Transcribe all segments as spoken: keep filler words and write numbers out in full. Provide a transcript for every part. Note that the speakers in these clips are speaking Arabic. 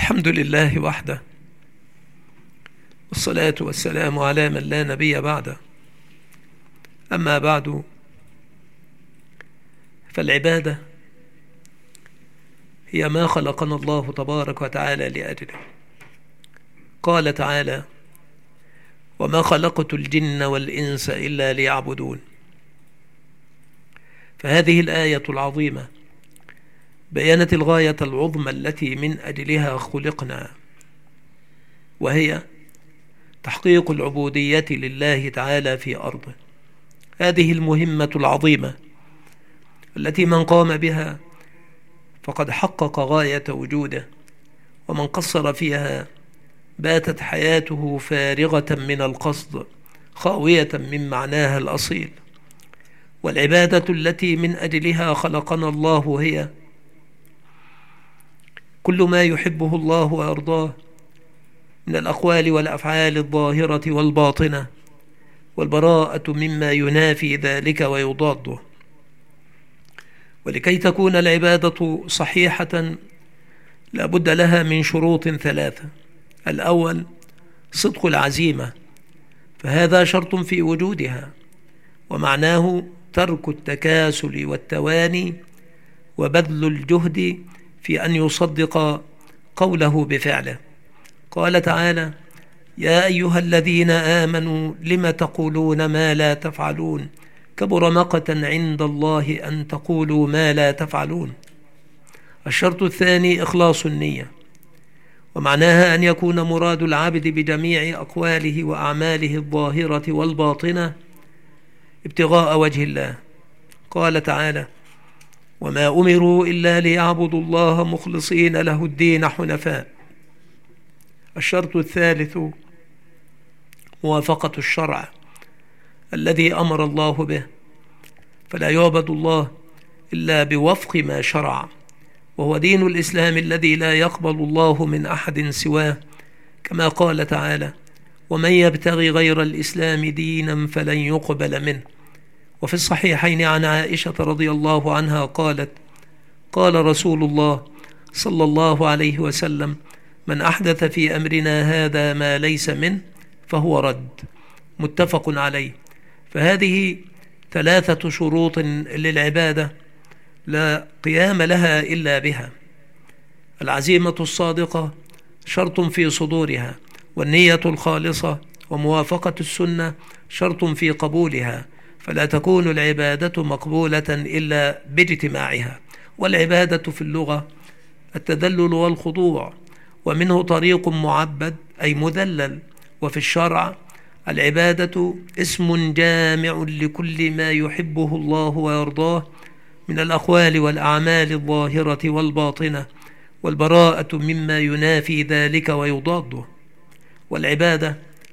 الحمد لله وحده، والصلاة والسلام على من لا نبي بعده. أما بعد، فالعبادة هي ما خلقنا الله تبارك وتعالى لأجله. قال تعالى: وما خلقت الجن والإنس إلا ليعبدون. فهذه الآية العظيمة بيانت الغاية العظمى التي من أجلها خلقنا، وهي تحقيق العبودية لله تعالى في أرضه. هذه المهمة العظيمة التي من قام بها فقد حقق غاية وجوده، ومن قصر فيها باتت حياته فارغة من القصد، خاوية من معناها الأصيل. والعبادة التي من أجلها خلقنا الله هي كل ما يحبه الله ويرضاه من الأقوال والأفعال الظاهرة والباطنة، والبراءة مما ينافي ذلك ويضاده. ولكي تكون العبادة صحيحة لا بد لها من شروط ثلاثة. الأول صدق العزيمة، فهذا شرط في وجودها، ومعناه ترك التكاسل والتواني وبذل الجهد في أن يصدق قوله بفعله. قال تعالى: يا أيها الذين آمنوا لم تقولون ما لا تفعلون كبر مقتا عند الله أن تقولوا ما لا تفعلون. الشرط الثاني إخلاص النية، ومعناها أن يكون مراد العبد بجميع أقواله وأعماله الظاهرة والباطنة ابتغاء وجه الله. قال تعالى: وما أمروا إلا ليعبدوا الله مخلصين له الدين حنفاء. الشرط الثالث موافقة الشرع الذي أمر الله به، فلا يعبد الله إلا بوفق ما شرع، وهو دين الإسلام الذي لا يقبل الله من أحد سواه، كما قال تعالى: ومن يبتغي غير الإسلام دينا فلن يقبل منه. وفي الصحيحين عن عائشة رضي الله عنها قالت: قال رسول الله صلى الله عليه وسلم: من أحدث في أمرنا هذا ما ليس منه فهو رد. متفق عليه. فهذه ثلاثة شروط للعبادة لا قيام لها إلا بها. العزيمة الصادقة شرط في صدورها، والنية الخالصة وموافقة السنة شرط في قبولها، فلا تكون العبادة مقبولة إلا باجتماعها. والعبادة في اللغة التذلل والخضوع، ومنه طريق معبد أي مذلل. وفي الشرع العبادة اسم جامع لكل ما يحبه الله ويرضاه من الأقوال والأعمال الظاهرة والباطنة، والبراءة مما ينافي ذلك ويضاده. والعبادة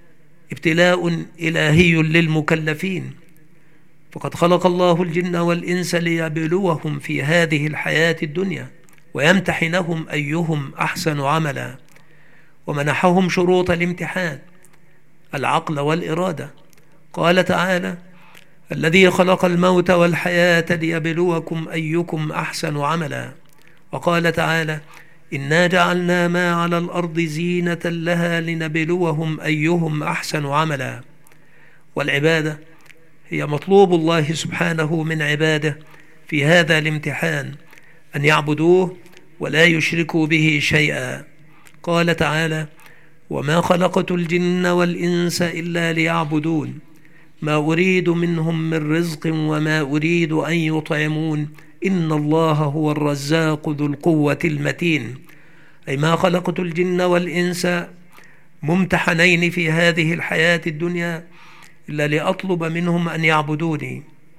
ابتلاء إلهي للمكلفين، فقد خلق الله الجن والإنس ليبلوهم في هذه الحياة الدنيا ويمتحنهم أيهم أحسن عملا، ومنحهم شروط الامتحان: العقل والإرادة. قال تعالى: الذي خلق الموت والحياة ليبلوكم أيكم أحسن عملا. وقال تعالى: إنا جعلنا ما على الأرض زينة لها لنبلوهم أيهم أحسن عملا. والعبادة هي مطلوب الله سبحانه من عباده في هذا الامتحان أن يعبدوه ولا يشركوا به شيئا. قال تعالى: وما خلقت الجن والإنس إلا ليعبدون ما أريد منهم من رزق وما أريد أن يطعمون إن الله هو الرزاق ذو القوة المتين. أي ما خلقت الجن والإنس ممتحنين في هذه الحياة الدنيا إلا لأطلب منهم أن يعبدوني،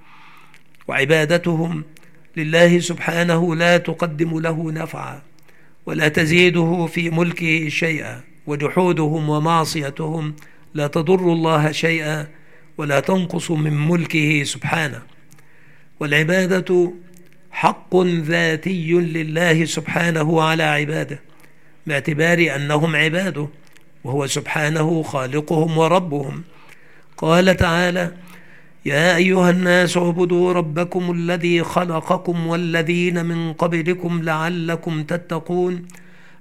وعبادتهم لله سبحانه لا تقدم له نفعا ولا تزيده في ملكه شيئا، وجحودهم ومعصيتهم لا تضر الله شيئا ولا تنقص من ملكه سبحانه. والعبادة حق ذاتي لله سبحانه على عباده، باعتبار أنهم عباده وهو سبحانه خالقهم وربهم. قال تعالى: يا أيها الناس اعبدوا ربكم الذي خلقكم والذين من قبلكم لعلكم تتقون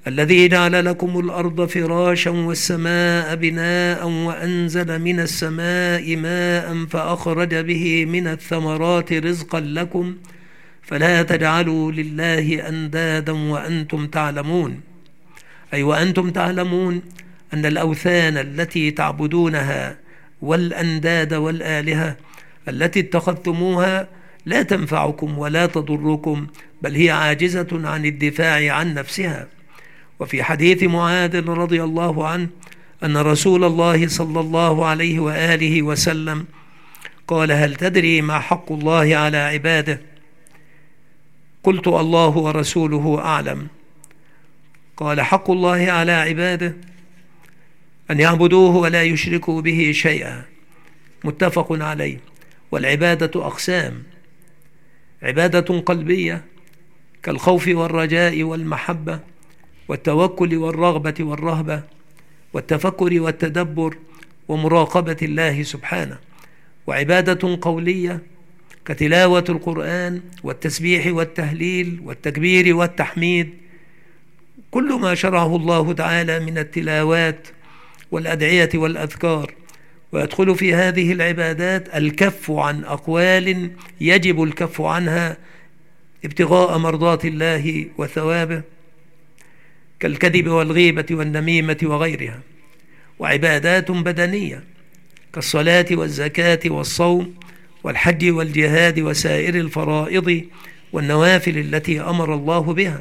الذي جعل لكم الأرض فراشا والسماء بناء وأنزل من السماء ماء فأخرج به من الثمرات رزقا لكم فلا تجعلوا لله أندادا وأنتم تعلمون. أي وأنتم تعلمون أن الأوثان التي تعبدونها والأنداد والآلهة التي اتخذتموها لا تنفعكم ولا تضركم، بل هي عاجزة عن الدفاع عن نفسها. وفي حديث معاذ رضي الله عنه أن رسول الله صلى الله عليه وآله وسلم قال: هل تدري ما حق الله على عباده؟ قلت: الله ورسوله أعلم. قال: حق الله على عباده أن يعبدوه ولا يشركوا به شيئا. متفق عليه. والعبادة أقسام: عبادة قلبية كالخوف والرجاء والمحبة والتوكل والرغبة والرهبة والتفكر والتدبر ومراقبة الله سبحانه. وعبادة قولية كتلاوة القرآن والتسبيح والتهليل والتكبير والتحميد، كل ما شرعه الله تعالى من التلاوات والأدعية والأذكار. ويدخل في هذه العبادات الكف عن أقوال يجب الكف عنها ابتغاء مرضات الله وثوابه كالكذب والغيبة والنميمة وغيرها. وعبادات بدنية كالصلاة والزكاة والصوم والحج والجهاد وسائر الفرائض والنوافل التي أمر الله بها.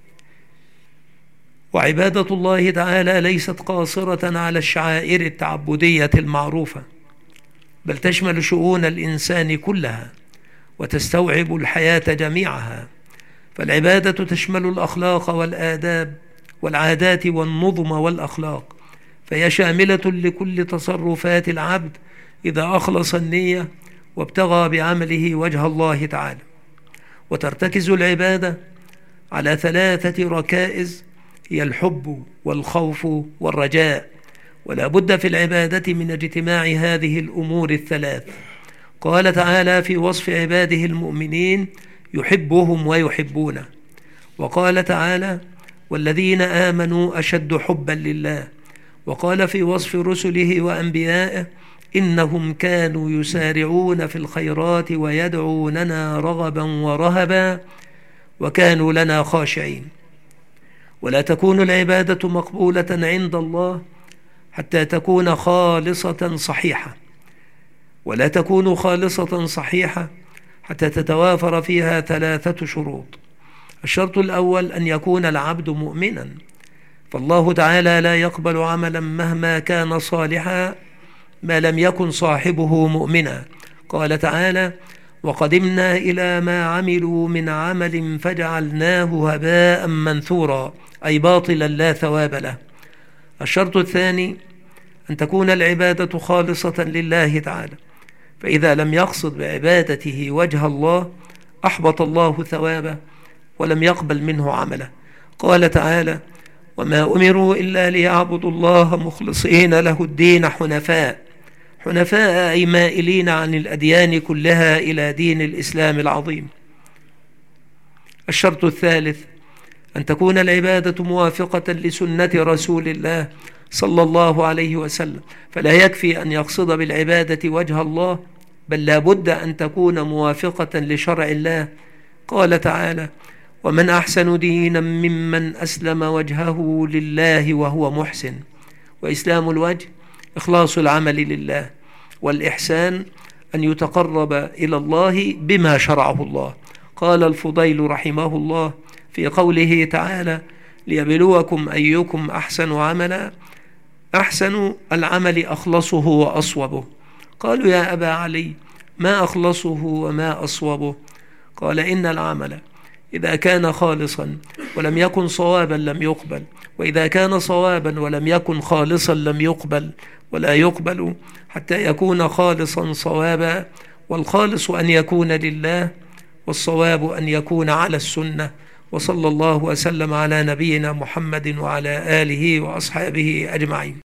وعبادة الله تعالى ليست قاصرة على الشعائر التعبدية المعروفة، بل تشمل شؤون الإنسان كلها وتستوعب الحياة جميعها. فالعبادة تشمل الأخلاق والآداب والعادات والنظم والأخلاق، فهي شاملة لكل تصرفات العبد إذا أخلص النية وابتغى بعمله وجه الله تعالى. وترتكز العبادة على ثلاثة ركائز هي الحب والخوف والرجاء، ولا بد في العبادة من اجتماع هذه الأمور الثلاث. قال تعالى في وصف عباده المؤمنين: يحبهم ويحبونه. وقال تعالى: والذين آمنوا أشد حبا لله. وقال في وصف رسله وأنبيائه: إنهم كانوا يسارعون في الخيرات ويدعوننا رغبا ورهبا وكانوا لنا خاشعين. ولا تكون العبادة مقبولة عند الله حتى تكون خالصة صحيحة، ولا تكون خالصة صحيحة حتى تتوافر فيها ثلاثة شروط. الشرط الأول أن يكون العبد مؤمنا، فالله تعالى لا يقبل عملا مهما كان صالحا ما لم يكن صاحبه مؤمنا. قال تعالى: وقدمنا إلى ما عملوا من عمل فجعلناه هباء منثورا، أي باطلا لا ثواب له. الشرط الثاني أن تكون العبادة خالصة لله تعالى، فإذا لم يقصد بعبادته وجه الله أحبط الله ثوابه ولم يقبل منه عمله. قال تعالى: وما أمروا إلا ليعبدوا الله مخلصين له الدين حنفاء. حنفاء أي مائلين عن الأديان كلها إلى دين الإسلام العظيم. الشرط الثالث أن تكون العبادة موافقة لسنة رسول الله صلى الله عليه وسلم، فلا يكفي أن يقصد بالعبادة وجه الله، بل لا بد أن تكون موافقة لشرع الله. قال تعالى: ومن أحسن دينا ممن أسلم وجهه لله وهو محسن. وإسلام الوجه إخلاص العمل لله، والإحسان أن يتقرب إلى الله بما شرعه الله. قال الفضيل رحمه الله في قوله تعالى: ليبلوكم أيكم أحسن عملا، أحسن العمل أخلصه وأصوبه. قالوا: يا أبا علي ما أخلصه وما أصوبه؟ قال: إن العمل إذا كان خالصا ولم يكن صوابا لم يقبل، وإذا كان صوابا ولم يكن خالصا لم يقبل، ولا يقبل حتى يكون خالصا صوابا. والخالص أن يكون لله، والصواب أن يكون على السنة. وصلى الله وسلم على نبينا محمد وعلى آله وأصحابه أجمعين.